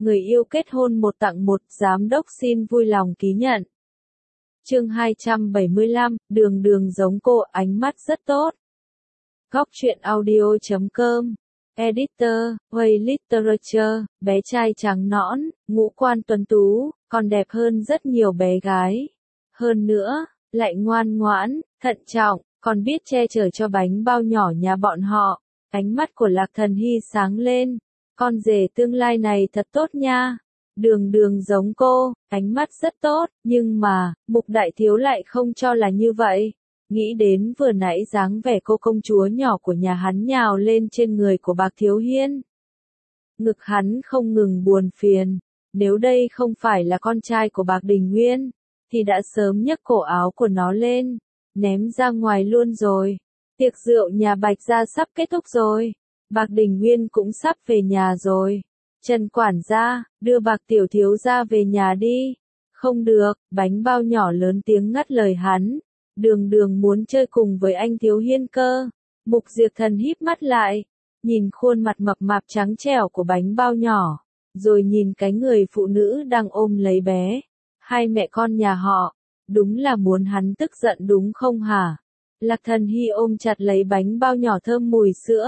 người yêu kết hôn 1 tặng 1, giám đốc xin vui lòng ký nhận. Chương 275, đường đường giống cô, ánh mắt rất tốt. Góc truyện audio.com. Editor, Way Literature, bé trai trắng nõn, ngũ quan tuấn tú, còn đẹp hơn rất nhiều bé gái. Hơn nữa, lại ngoan ngoãn, thận trọng, còn biết che chở cho bánh bao nhỏ nhà bọn họ. Ánh mắt của Lạc Thần Hy sáng lên. Con rể tương lai này thật tốt nha. Đường đường giống cô, ánh mắt rất tốt, nhưng mà, Mục Đại Thiếu lại không cho là như vậy. Nghĩ đến vừa nãy dáng vẻ cô công chúa nhỏ của nhà hắn nhào lên trên người của Bạc Thiếu Hiên. Ngực hắn không ngừng buồn phiền, nếu đây không phải là con trai của Bạc Đình Nguyên, thì đã sớm nhấc cổ áo của nó lên, ném ra ngoài luôn rồi. Tiệc rượu nhà Bạch gia sắp kết thúc rồi, Bạc Đình Nguyên cũng sắp về nhà rồi. Trần quản gia, đưa Bạc tiểu thiếu gia về nhà đi. Không được, bánh bao nhỏ lớn tiếng ngắt lời hắn. Đường đường muốn chơi cùng với anh Thiếu Hiên cơ. Mục Diệp Thần híp mắt lại, nhìn khuôn mặt mập mạp trắng trẻo của bánh bao nhỏ, rồi nhìn cái người phụ nữ đang ôm lấy bé. Hai mẹ con nhà họ, đúng là muốn hắn tức giận đúng không hả? Lạc Thần Hy ôm chặt lấy bánh bao nhỏ thơm mùi sữa.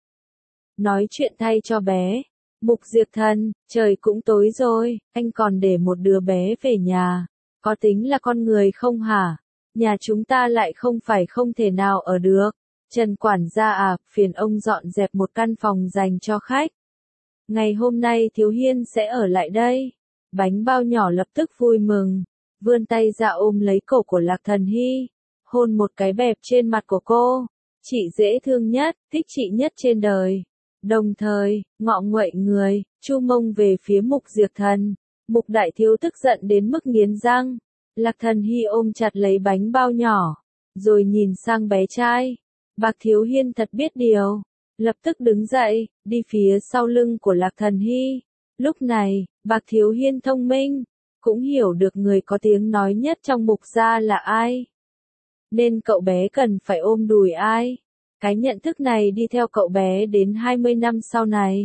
Nói chuyện thay cho bé. Mục Diệp Thần, trời cũng tối rồi, anh còn để một đứa bé về nhà. Có tính là con người không hả? Nhà chúng ta lại không phải không thể nào ở được. Trần quản gia à, phiền ông dọn dẹp một căn phòng dành cho khách. Ngày hôm nay Thiếu Hiên sẽ ở lại đây. Bánh bao nhỏ lập tức vui mừng, vươn tay ra ôm lấy cổ của Lạc Thần Hy, hôn một cái bẹp trên mặt của cô. Chị dễ thương nhất, thích chị nhất trên đời. Đồng thời, ngọ nguậy người, chu mông về phía Mục Diệp Thần. Mục Đại Thiếu tức giận đến mức nghiến răng. Lạc Thần Hy ôm chặt lấy bánh bao nhỏ, rồi nhìn sang bé trai. Bạc Thiếu Hiên thật biết điều, lập tức đứng dậy, đi phía sau lưng của Lạc Thần Hy. Lúc này, Bạc Thiếu Hiên thông minh, cũng hiểu được người có tiếng nói nhất trong Mục gia là ai. Nên cậu bé cần phải ôm đùi ai. Cái nhận thức này đi theo cậu bé đến 20 năm sau này.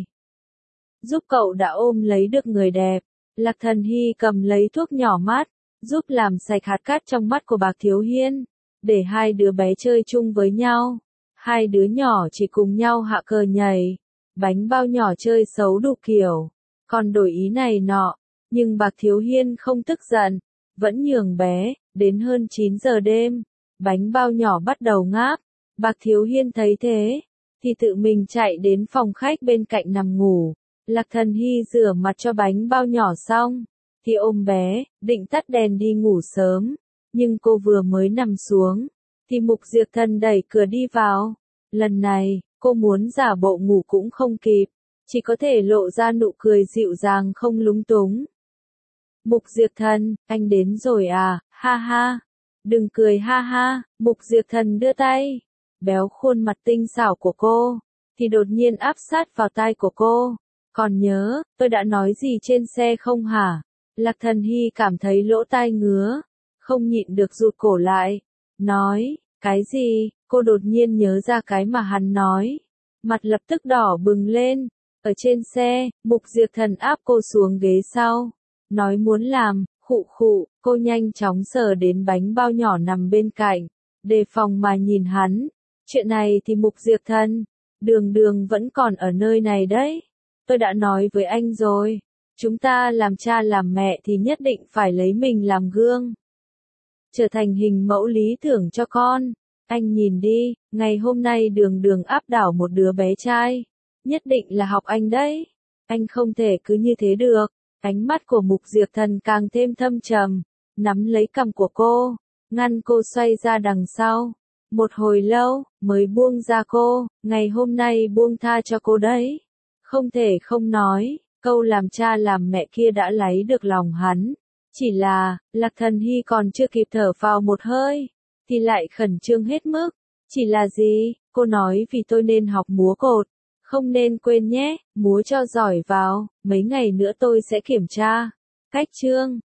Giúp cậu đã ôm lấy được người đẹp. Lạc Thần Hy cầm lấy thuốc nhỏ mắt, giúp làm sạch hạt cát trong mắt của Bạc Thiếu Hiên, để hai đứa bé chơi chung với nhau. Hai đứa nhỏ chỉ cùng nhau hạ cờ nhảy, bánh bao nhỏ chơi xấu đủ kiểu, còn đổi ý này nọ, nhưng Bạc Thiếu Hiên không tức giận, vẫn nhường bé. Đến hơn 9 giờ đêm, bánh bao nhỏ bắt đầu ngáp. Bạc Thiếu Hiên thấy thế, thì tự mình chạy đến phòng khách bên cạnh nằm ngủ. Lạc Thần Hy rửa mặt cho bánh bao nhỏ xong, thì ôm bé, định tắt đèn đi ngủ sớm. Nhưng cô vừa mới nằm xuống, thì Mục Diệp Thần đẩy cửa đi vào. Lần này, cô muốn giả bộ ngủ cũng không kịp, chỉ có thể lộ ra nụ cười dịu dàng không lúng túng. Mục Diệp Thần, anh đến rồi à, ha ha. Đừng cười ha ha. Mục Diệp Thần đưa tay, béo khuôn mặt tinh xảo của cô, thì đột nhiên áp sát vào tai của cô. Còn nhớ, tôi đã nói gì trên xe không hả? Lạc Thần Hy cảm thấy lỗ tai ngứa, không nhịn được rụt cổ lại. Nói, cái gì? Cô đột nhiên nhớ ra cái mà hắn nói. Mặt lập tức đỏ bừng lên. Ở trên xe, Mục Diệp Thần áp cô xuống ghế sau. Nói muốn làm, khụ khụ, cô nhanh chóng sờ đến bánh bao nhỏ nằm bên cạnh, đề phòng mà nhìn hắn. Chuyện này thì Mục Diệp Thần, đường đường vẫn còn ở nơi này đấy. Tôi đã nói với anh rồi, chúng ta làm cha làm mẹ thì nhất định phải lấy mình làm gương, trở thành hình mẫu lý tưởng cho con. Anh nhìn đi, ngày hôm nay đường đường áp đảo một đứa bé trai, nhất định là học anh đấy. Anh không thể cứ như thế được. Ánh mắt của Mục Diệp Thần càng thêm thâm trầm, nắm lấy cằm của cô, ngăn cô xoay ra đằng sau. Một hồi lâu, mới buông ra cô, ngày hôm nay buông tha cho cô đấy. Không thể không nói, câu làm cha làm mẹ kia đã lấy được lòng hắn. Chỉ là, Lạc Thần Hy còn chưa kịp thở phào một hơi, thì lại khẩn trương hết mức. Chỉ là gì? Cô nói vì tôi nên học múa cột. Không nên quên nhé, múa cho giỏi vào, mấy ngày nữa tôi sẽ kiểm tra. Cách chương